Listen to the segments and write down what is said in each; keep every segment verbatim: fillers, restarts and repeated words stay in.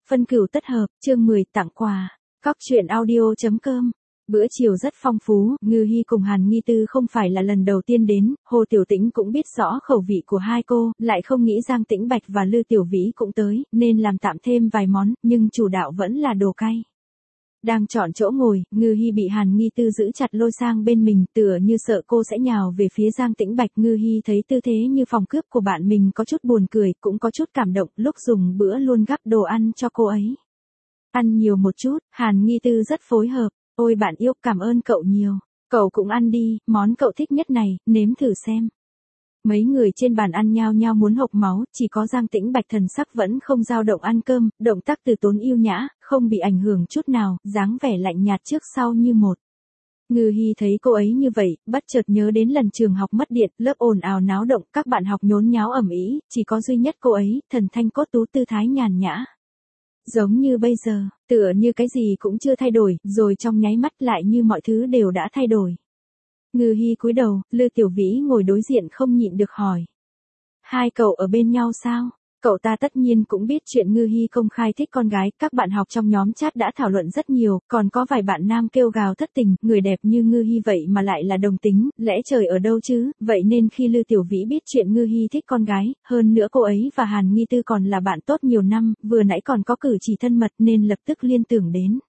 Phân cửu tất hợp, chương mười tặng quà. Cóc truyện audio.com. Bữa chiều rất phong phú, Ngư Hi cùng Hàn Nghi Tư không phải là lần đầu tiên đến, Hồ Tiểu Tĩnh cũng biết rõ khẩu vị của hai cô, lại không nghĩ Giang Tĩnh Bạch và Lư Tiểu Vĩ cũng tới, nên làm tạm thêm vài món, nhưng chủ đạo vẫn là đồ cay. Đang chọn chỗ ngồi, Ngư Hi bị Hàn Nghi Tư giữ chặt lôi sang bên mình, tựa như sợ cô sẽ nhào về phía Giang Tĩnh Bạch. Ngư Hi thấy tư thế như phòng cướp của bạn mình có chút buồn cười, cũng có chút cảm động, lúc dùng bữa luôn gắp đồ ăn cho cô ấy. Ăn nhiều một chút, Hàn Nghi Tư rất phối hợp. Ôi bạn yêu, cảm ơn cậu nhiều. Cậu cũng ăn đi, món cậu thích nhất này, nếm thử xem. Mấy người trên bàn ăn nhao nhao muốn hộc máu, chỉ có Giang Tĩnh Bạch thần sắc vẫn không dao động ăn cơm, động tác từ tốn yêu nhã, không bị ảnh hưởng chút nào, dáng vẻ lạnh nhạt trước sau như một. Ngư Hi thấy cô ấy như vậy, bất chợt nhớ đến lần trường học mất điện, lớp ồn ào náo động, các bạn học nhốn nháo ầm ĩ, chỉ có duy nhất cô ấy, thần thanh cốt tú tư thái nhàn nhã. Giống như bây giờ, tựa như cái gì cũng chưa thay đổi, rồi trong nháy mắt lại như mọi thứ đều đã thay đổi. Ngư Hi cúi đầu, Lư Tiểu Vĩ ngồi đối diện không nhịn được hỏi. Hai cậu ở bên nhau sao? Cậu ta tất nhiên cũng biết chuyện Ngư Hi công khai thích con gái, các bạn học trong nhóm chat đã thảo luận rất nhiều, còn có vài bạn nam kêu gào thất tình, người đẹp như Ngư Hi vậy mà lại là đồng tính, lẽ trời ở đâu chứ, vậy nên khi Lư Tiểu Vĩ biết chuyện Ngư Hi thích con gái, hơn nữa cô ấy và Hàn Nghi Tư còn là bạn tốt nhiều năm, vừa nãy còn có cử chỉ thân mật nên lập tức liên tưởng đến.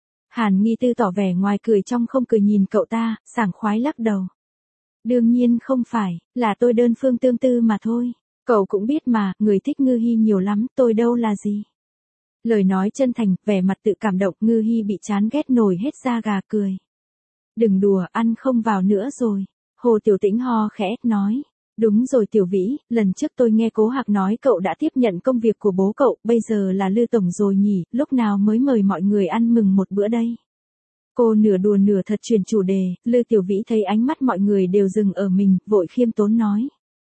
Hàn Nghi Tư tỏ vẻ ngoài cười trong không cười nhìn cậu ta, sảng khoái lắc đầu. Đương nhiên không phải, là tôi đơn phương tương tư mà thôi. Cậu cũng biết mà, người thích Ngư Hi nhiều lắm, tôi đâu là gì. Lời nói chân thành, vẻ mặt tự cảm động, Ngư Hi bị chán ghét nổi hết da gà cười. Đừng đùa, ăn không vào nữa rồi. Hồ Tiểu Tĩnh ho khẽ, nói. Đúng rồi Tiểu Vĩ, lần trước tôi nghe Cố Hạc nói cậu đã tiếp nhận công việc của bố cậu, bây giờ là Lư Tổng rồi nhỉ, lúc nào mới mời mọi người ăn mừng một bữa đây. Cô nửa đùa nửa thật chuyển chủ đề, Lư Tiểu Vĩ thấy ánh mắt mọi người đều dừng ở mình, vội khiêm tốn nói.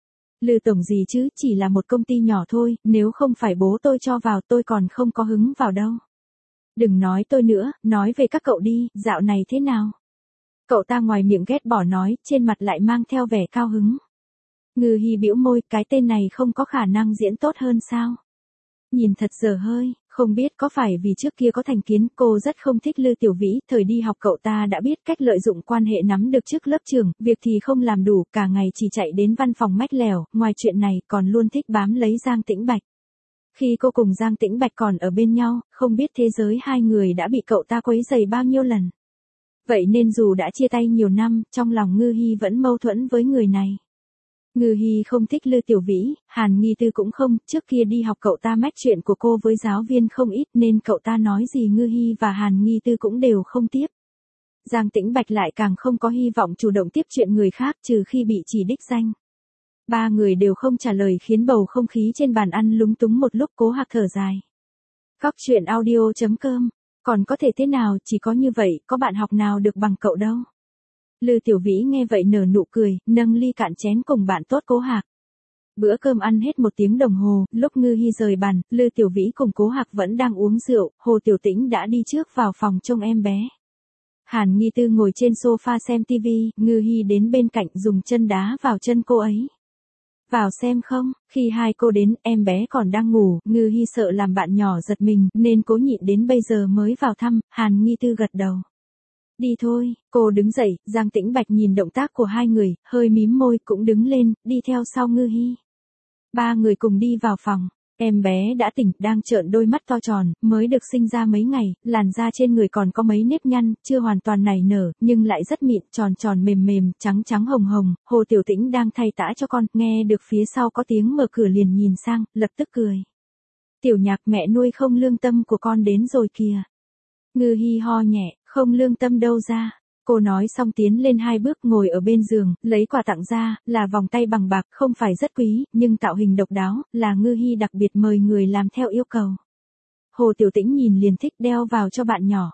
Lư Tổng gì chứ, chỉ là một công ty nhỏ thôi, nếu không phải bố tôi cho vào tôi còn không có hứng vào đâu. Đừng nói tôi nữa, nói về các cậu đi, dạo này thế nào? Cậu ta ngoài miệng ghét bỏ nói, trên mặt lại mang theo vẻ cao hứng. Ngư Hi bĩu môi, cái tên này không có khả năng diễn tốt hơn sao? Nhìn thật dở hơi, không biết có phải vì trước kia có thành kiến, cô rất không thích Lư Tiểu Vĩ, thời đi học cậu ta đã biết cách lợi dụng quan hệ nắm được chức lớp trưởng, việc thì không làm đủ, cả ngày chỉ chạy đến văn phòng mách lèo, ngoài chuyện này còn luôn thích bám lấy Giang Tĩnh Bạch. Khi cô cùng Giang Tĩnh Bạch còn ở bên nhau, không biết thế giới hai người đã bị cậu ta quấy rầy bao nhiêu lần. Vậy nên dù đã chia tay nhiều năm, trong lòng Ngư Hi vẫn mâu thuẫn với người này. Ngư Hi không thích Lư Tiểu Vĩ, Hàn Nghi Tư cũng không, trước kia đi học cậu ta mách chuyện của cô với giáo viên không ít nên cậu ta nói gì Ngư Hi và Hàn Nghi Tư cũng đều không tiếp. Giang Tĩnh Bạch lại càng không có hy vọng chủ động tiếp chuyện người khác trừ khi bị chỉ đích danh. Ba người đều không trả lời khiến bầu không khí trên bàn ăn lúng túng một lúc. Cố Hạc thở dài. Cóc truyện audio.com, còn có thể thế nào, chỉ có như vậy, có bạn học nào được bằng cậu đâu. Lư Tiểu Vĩ nghe vậy nở nụ cười, nâng ly cạn chén cùng bạn tốt Cố Hạc. Bữa cơm ăn hết một tiếng đồng hồ, lúc Ngư Hi rời bàn, Lư Tiểu Vĩ cùng Cố Hạc vẫn đang uống rượu, Hồ Tiểu Tĩnh đã đi trước vào phòng trông em bé. Hàn Nghi Tư ngồi trên sofa xem tivi, Ngư Hi đến bên cạnh dùng chân đá vào chân cô ấy. Vào xem không, khi hai cô đến, em bé còn đang ngủ, Ngư Hi sợ làm bạn nhỏ giật mình, nên cố nhịn đến bây giờ mới vào thăm, Hàn Nghi Tư gật đầu. Đi thôi, cô đứng dậy, Giang Tĩnh Bạch nhìn động tác của hai người, hơi mím môi cũng đứng lên, đi theo sau Ngư Hi. Ba người cùng đi vào phòng, em bé đã tỉnh, đang trợn đôi mắt to tròn, mới được sinh ra mấy ngày, làn da trên người còn có mấy nếp nhăn, chưa hoàn toàn nảy nở, nhưng lại rất mịn, tròn tròn mềm mềm, trắng trắng hồng hồng. Hồ Tiểu Tĩnh đang thay tã cho con, nghe được phía sau có tiếng mở cửa liền nhìn sang, lập tức cười. Tiểu Nhạc, mẹ nuôi không lương tâm của con đến rồi kìa. Ngư Hi ho nhẹ, không lương tâm đâu ra. Cô nói xong tiến lên hai bước ngồi ở bên giường, lấy quà tặng ra, là vòng tay bằng bạc, không phải rất quý, nhưng tạo hình độc đáo, là Ngư Hi đặc biệt mời người làm theo yêu cầu. Hồ Tiểu Tĩnh nhìn liền thích, đeo vào cho bạn nhỏ.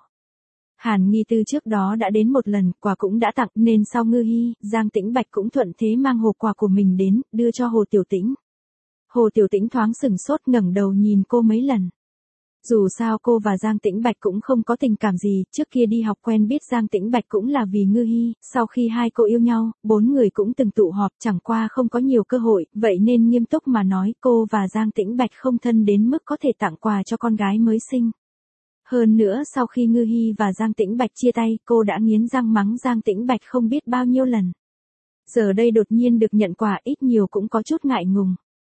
Hàn Nghi Tư trước đó đã đến một lần, quà cũng đã tặng, nên sau Ngư Hi, Giang Tĩnh Bạch cũng thuận thế mang hộp quà của mình đến, đưa cho Hồ Tiểu Tĩnh. Hồ Tiểu Tĩnh thoáng sửng sốt ngẩng đầu nhìn cô mấy lần. Dù sao cô và Giang Tĩnh Bạch cũng không có tình cảm gì, trước kia đi học quen biết Giang Tĩnh Bạch cũng là vì Ngư Hi, sau khi hai cô yêu nhau, bốn người cũng từng tụ họp, chẳng qua không có nhiều cơ hội, vậy nên nghiêm túc mà nói cô và Giang Tĩnh Bạch không thân đến mức có thể tặng quà cho con gái mới sinh. Hơn nữa sau khi Ngư Hi và Giang Tĩnh Bạch chia tay, cô đã nghiến răng mắng Giang Tĩnh Bạch không biết bao nhiêu lần. Giờ đây đột nhiên được nhận quà ít nhiều cũng có chút ngại ngùng.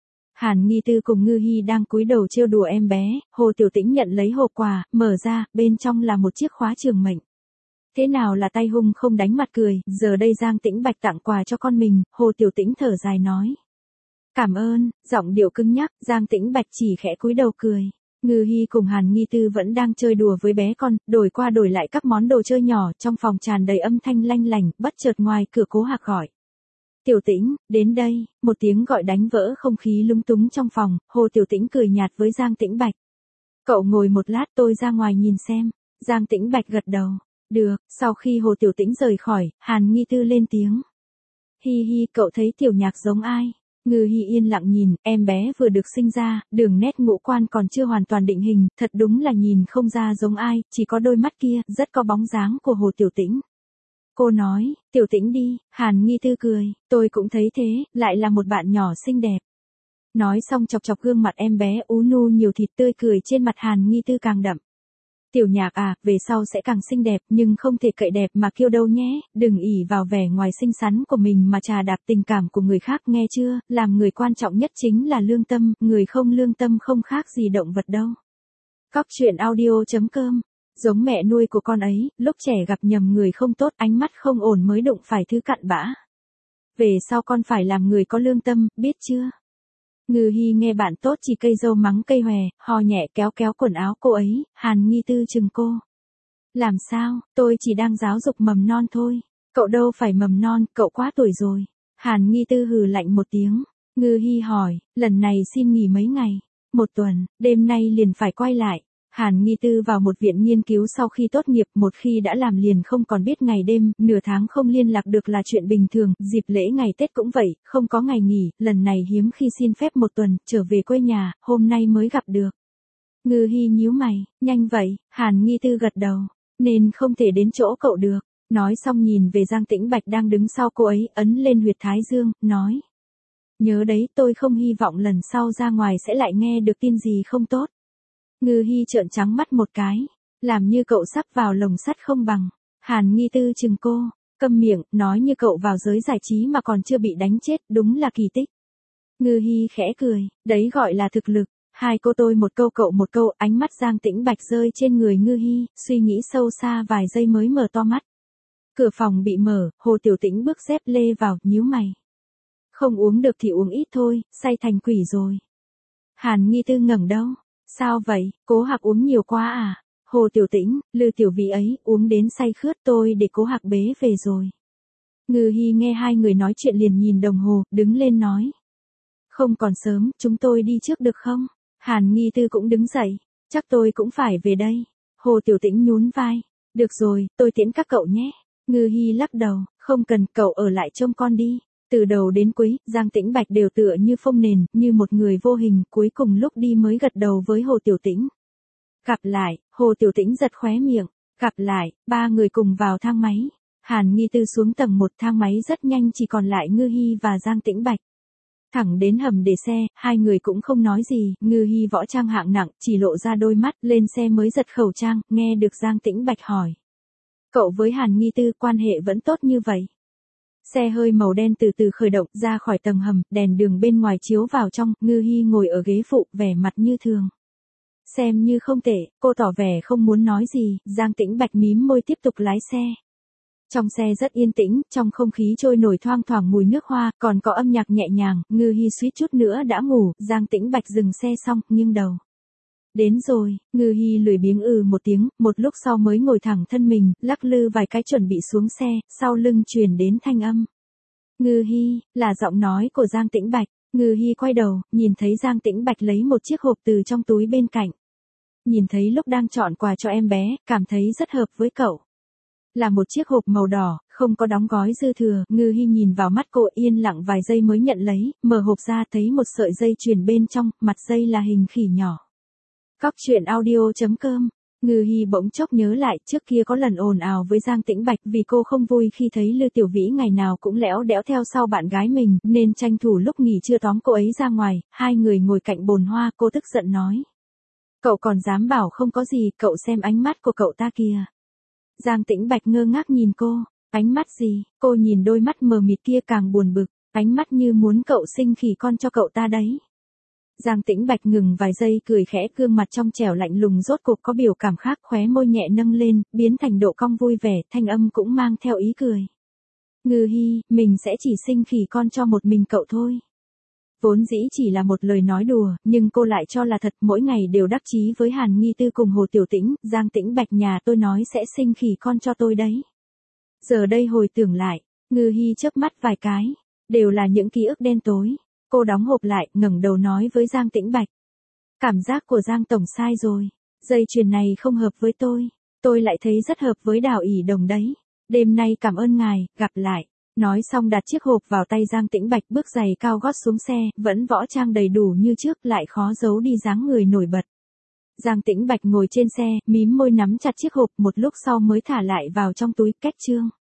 Hàn Nghi Tư cùng Ngư Hi đang cúi đầu trêu đùa em bé, Hồ Tiểu Tĩnh nhận lấy hộp quà, mở ra, bên trong là một chiếc khóa trường mệnh. Thế nào là tay hung không đánh mặt cười, giờ đây Giang Tĩnh Bạch tặng quà cho con mình, Hồ Tiểu Tĩnh thở dài nói. Cảm ơn, giọng điệu cứng nhắc, Giang Tĩnh Bạch chỉ khẽ cúi đầu cười. Ngư Hi cùng Hàn Nghi Tư vẫn đang chơi đùa với bé con, đổi qua đổi lại các món đồ chơi nhỏ, trong phòng tràn đầy âm thanh lanh lành, bất chợt ngoài cửa Cố Hạc gọi. Tiểu Tĩnh, đến đây, một tiếng gọi đánh vỡ không khí lung túng trong phòng, Hồ Tiểu Tĩnh cười nhạt với Giang Tĩnh Bạch. Cậu ngồi một lát tôi ra ngoài nhìn xem, Giang Tĩnh Bạch gật đầu. Được, sau khi Hồ Tiểu Tĩnh rời khỏi, Hàn Nghi Tư lên tiếng. Hi hi, cậu thấy Tiểu Nhạc giống ai? Ngư Hi yên lặng nhìn, em bé vừa được sinh ra, đường nét ngũ quan còn chưa hoàn toàn định hình, thật đúng là nhìn không ra giống ai, chỉ có đôi mắt kia, rất có bóng dáng của Hồ Tiểu Tĩnh. Cô nói, Tiểu Tĩnh đi, Hàn Nghi Tư cười, tôi cũng thấy thế, lại là một bạn nhỏ xinh đẹp. Nói xong chọc chọc gương mặt em bé ú nu nhiều thịt tươi cười trên mặt Hàn Nghi Tư càng đậm. Tiểu Nhạc à, về sau sẽ càng xinh đẹp, nhưng không thể cậy đẹp mà kiêu đâu nhé, đừng ỷ vào vẻ ngoài xinh xắn của mình mà trà đạp tình cảm của người khác nghe chưa, làm người quan trọng nhất chính là lương tâm, người không lương tâm không khác gì động vật đâu. Cóc truyện audio chấm com. Giống mẹ nuôi của con ấy, lúc trẻ gặp nhầm người không tốt, ánh mắt không ổn mới đụng phải thứ cặn bã. Về sau con phải làm người có lương tâm, biết chưa? Ngư Hi nghe bạn tốt chỉ cây dâu mắng cây hòe, ho nhẹ kéo kéo quần áo cô ấy, Hàn Nghi Tư chừng cô. Làm sao, tôi chỉ đang giáo dục mầm non thôi. Cậu đâu phải mầm non, cậu quá tuổi rồi. Hàn Nghi Tư hừ lạnh một tiếng. Ngư Hi hỏi, lần này xin nghỉ mấy ngày? Một tuần, đêm nay liền phải quay lại. Hàn Nghi Tư vào một viện nghiên cứu sau khi tốt nghiệp, một khi đã làm liền không còn biết ngày đêm, nửa tháng không liên lạc được là chuyện bình thường, dịp lễ ngày Tết cũng vậy, không có ngày nghỉ, lần này hiếm khi xin phép một tuần, trở về quê nhà, hôm nay mới gặp được. Ngư Hi nhíu mày, nhanh vậy, Hàn Nghi Tư gật đầu, nên không thể đến chỗ cậu được. Nói xong nhìn về Giang Tĩnh Bạch đang đứng sau cô ấy, ấn lên huyệt thái dương, nói. Nhớ đấy, tôi không hy vọng lần sau ra ngoài sẽ lại nghe được tin gì không tốt. Ngư Hi trợn trắng mắt một cái, làm như cậu sắp vào lồng sắt không bằng. Hàn Nghi Tư chừng cô, câm miệng, nói như cậu vào giới giải trí mà còn chưa bị đánh chết, đúng là kỳ tích. Ngư Hi khẽ cười, đấy gọi là thực lực. Hai cô tôi một câu cậu một câu, ánh mắt Giang Tĩnh Bạch rơi trên người Ngư Hi, suy nghĩ sâu xa vài giây mới mở to mắt. Cửa phòng bị mở, Hồ Tiểu Tĩnh bước dép lê vào, nhíu mày. Không uống được thì uống ít thôi, say thành quỷ rồi. Hàn Nghi Tư ngẩng đầu. Sao vậy, Cố Hạc uống nhiều quá à? Hồ Tiểu Tĩnh, Lư Tiểu Vĩ ấy, uống đến say khướt tôi để Cố Hạc bế về rồi. Ngư Hi nghe hai người nói chuyện liền nhìn đồng hồ, đứng lên nói. Không còn sớm, chúng tôi đi trước được không? Hàn Nghi Tư cũng đứng dậy, chắc tôi cũng phải về đây. Hồ Tiểu Tĩnh nhún vai. Được rồi, tôi tiễn các cậu nhé. Ngư Hi lắc đầu, không cần, cậu ở lại trông con đi. Từ đầu đến cuối, Giang Tĩnh Bạch đều tựa như phông nền, như một người vô hình, cuối cùng lúc đi mới gật đầu với Hồ Tiểu Tĩnh. Gặp lại, Hồ Tiểu Tĩnh giật khóe miệng. Gặp lại, ba người cùng vào thang máy. Hàn Nghi Tư xuống tầng một, thang máy rất nhanh chỉ còn lại Ngư Hi và Giang Tĩnh Bạch. Thẳng đến hầm để xe, hai người cũng không nói gì, Ngư Hi võ trang hạng nặng, chỉ lộ ra đôi mắt, lên xe mới giật khẩu trang, nghe được Giang Tĩnh Bạch hỏi. Cậu với Hàn Nghi Tư quan hệ vẫn tốt như vậy? Xe hơi màu đen từ từ khởi động ra khỏi tầng hầm, đèn đường bên ngoài chiếu vào trong, Ngư Hi ngồi ở ghế phụ, vẻ mặt như thường. Xem như không tệ, cô tỏ vẻ không muốn nói gì, Giang Tĩnh Bạch mím môi tiếp tục lái xe. Trong xe rất yên tĩnh, trong không khí trôi nổi thoang thoảng mùi nước hoa, còn có âm nhạc nhẹ nhàng, Ngư Hi suýt chút nữa đã ngủ, Giang Tĩnh Bạch dừng xe xong, nghiêng đầu. Đến rồi, Ngư Hi lười biếng ừ một tiếng, một lúc sau mới ngồi thẳng thân mình, lắc lư vài cái chuẩn bị xuống xe, sau lưng truyền đến thanh âm. Ngư Hi, là giọng nói của Giang Tĩnh Bạch. Ngư Hi quay đầu, nhìn thấy Giang Tĩnh Bạch lấy một chiếc hộp từ trong túi bên cạnh. Nhìn thấy lúc đang chọn quà cho em bé, cảm thấy rất hợp với cậu. Là một chiếc hộp màu đỏ, không có đóng gói dư thừa, Ngư Hi nhìn vào mắt cô yên lặng vài giây mới nhận lấy, mở hộp ra thấy một sợi dây chuyền bên trong, mặt dây là hình khỉ nhỏ. Cóc truyện audio chấm com. Ngư Hi bỗng chốc nhớ lại trước kia có lần ồn ào với Giang Tĩnh Bạch vì cô không vui khi thấy Lư Tiểu Vĩ ngày nào cũng lẽo đẽo theo sau bạn gái mình, nên tranh thủ lúc nghỉ trưa tóm cô ấy ra ngoài, hai người ngồi cạnh bồn hoa, cô tức giận nói. Cậu còn dám bảo không có gì, cậu xem ánh mắt của cậu ta kìa. Giang Tĩnh Bạch ngơ ngác nhìn cô, ánh mắt gì, cô nhìn đôi mắt mờ mịt kia càng buồn bực, ánh mắt như muốn cậu sinh khỉ con cho cậu ta đấy. Giang Tĩnh Bạch ngừng vài giây cười khẽ, gương mặt trong trẻo lạnh lùng rốt cục có biểu cảm khác, khóe môi nhẹ nâng lên, biến thành độ cong vui vẻ, thanh âm cũng mang theo ý cười. Ngư Hi, mình sẽ chỉ sinh khỉ con cho một mình cậu thôi. Vốn dĩ chỉ là một lời nói đùa, nhưng cô lại cho là thật, mỗi ngày đều đắc chí với Hàn Nghi Tư cùng Hồ Tiểu Tĩnh, Giang Tĩnh Bạch nhà tôi nói sẽ sinh khỉ con cho tôi đấy. Giờ đây hồi tưởng lại, Ngư Hi chớp mắt vài cái, đều là những ký ức đen tối. Cô đóng hộp lại, ngẩng đầu nói với Giang Tĩnh Bạch. Cảm giác của Giang Tổng sai rồi, dây chuyền này không hợp với tôi, tôi lại thấy rất hợp với Đào ỷ Đồng đấy. Đêm nay cảm ơn ngài, gặp lại. Nói xong đặt chiếc hộp vào tay Giang Tĩnh Bạch, bước giày cao gót xuống xe, vẫn võ trang đầy đủ như trước, lại khó giấu đi dáng người nổi bật. Giang Tĩnh Bạch ngồi trên xe, mím môi nắm chặt chiếc hộp, một lúc sau mới thả lại vào trong túi, kết chương.